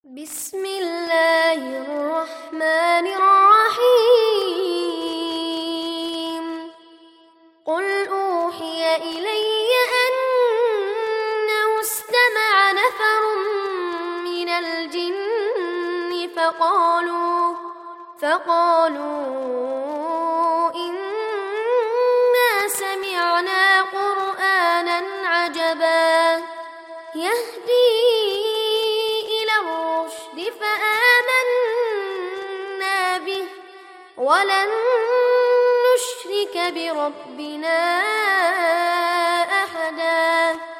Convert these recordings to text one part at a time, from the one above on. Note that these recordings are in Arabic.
بسم الله الرحمن الرحيم قل أوحي إلي أنه استمع نفر من الجن فقالوا إنا سمعنا قرآنا عجبا يهدي إلى الرشد فآمنا به ولن نشرك بربنا أحدا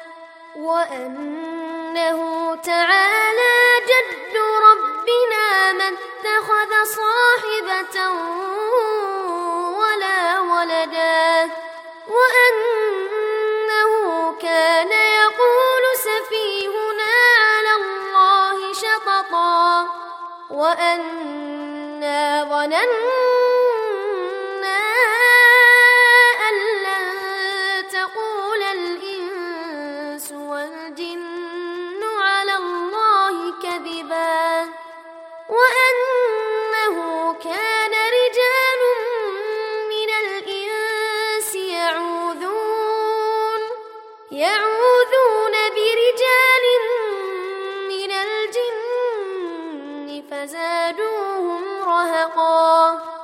وأنه تعالى جد ربنا ما اتخذ صاحبة ولا ولدا وأنه كان يقول سفيهنا على الله شططا وأنا ظننا أن لن تقول الإنس والجن على الله كذبا وأنه كان رجال من الإنس يعوذون برجال من الجن فزادوهم رهقا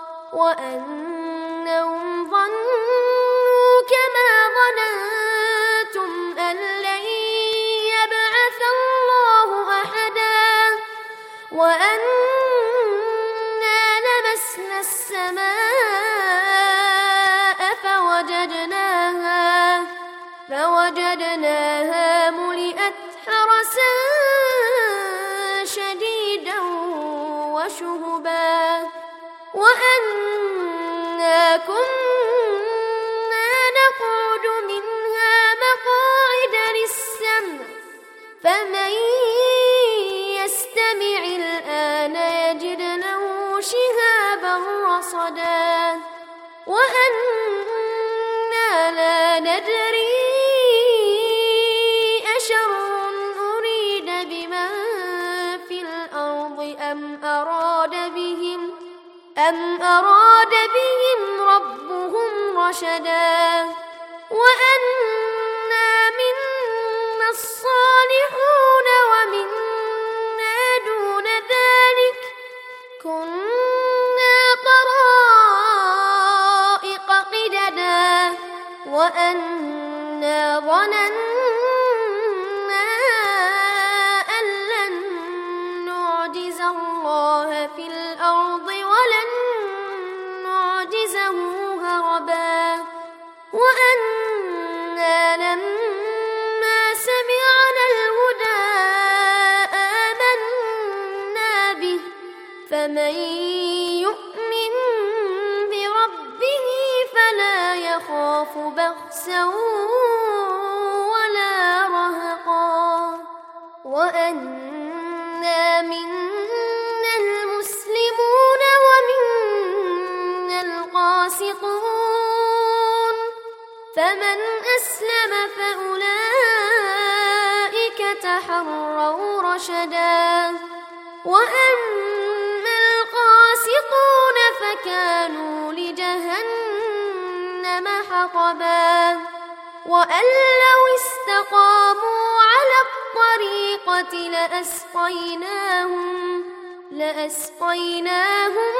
وأنهم ظنوا كما ظننتم أن لن يبعث الله أحدا وأنا لمسنا السماء فوجدناها ملئت حرسا شديدا وشهبا وأنا كنا نقعد منها مقاعد للسمع فمن يستمع الآن يجد له شهابا رصدا وأنا لا ندري أشر أريد بمن في الأرض أم أراد بهم ربهم رشدا وأنا منا الصالحون ومنا دون ذلك كنا طرائق قددا وأنا ظننا أن لن نعجز الله في الأرض ولن نعجزه هربا وأنا لما سمعنا الهدى آمنا به فمن يؤمن بربه فلا يخاف بخسا ولا رهقا وأنا منا المسلمون ومنا القاسطون فمن أسلم فأولئك تحروا رشدا وأما القاسطون فكانوا لجهنم حطبا وأن لو استقاموا على الطريقة لأسقيناهم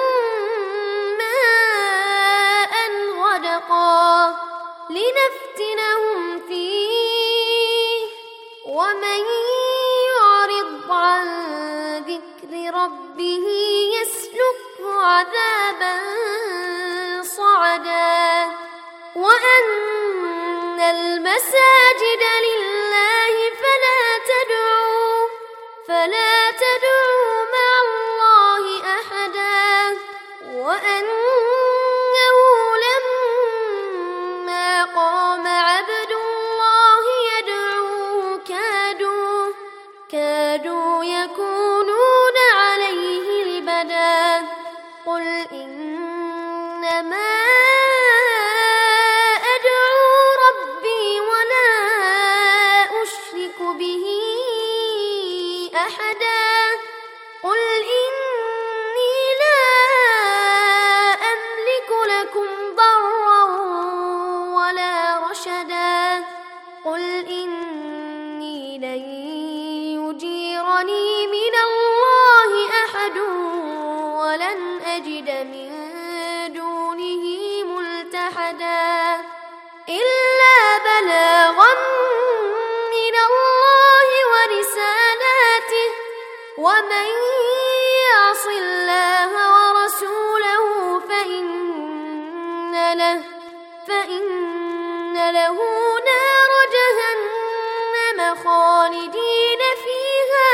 ماء غدقا لنفتنهم فيه ومن يعرض عن ذكر ربه يسلكه عذابا صعدا وأن المساجد لله فلا تدعوا مع الله أحدا وأنه لما قام عبد الله يدعوه كادوا يكونون عليه لبدا قل إنما أدعو ربي ولا أشرك به أحدا قل إني لا أملك لكم ضرا ولا رشدا قل إني لن يجيرني من الله أحد ولن أجد من دونه ملتحدا إلا بلاغا من الله ورسالاته ومن يعص الله ورسوله فإن له نار جهنم خالدين فيها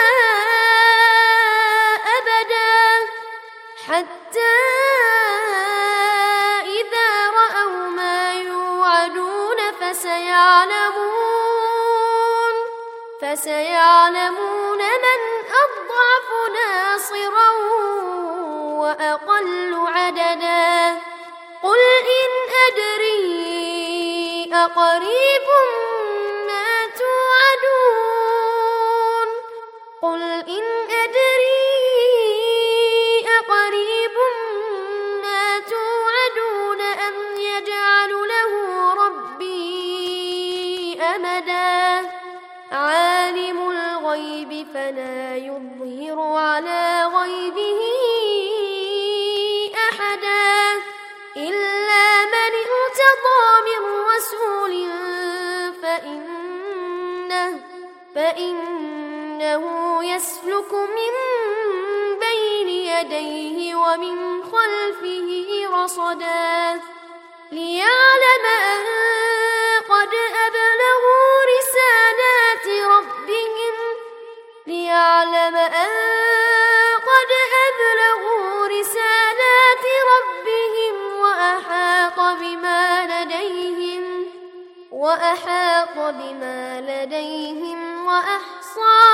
أبدا حتى إذا رأوا ما يوعدون فسيعلمون من أضعف ناصرا وأقل عددا قل إن أدري أقريب ما توعدون قل إن أدري أقريب ما توعدون أم يجعل له ربي أمدا عالم الغيب فلا يظهر على غيبه أحدا إلا من ارتضى من رسول فإنه يسلك من بين يديه ومن خلفه رصدا ليعلم أن قد أبلغوا رسالات ربهم وأحاط بما لديهم وأحصى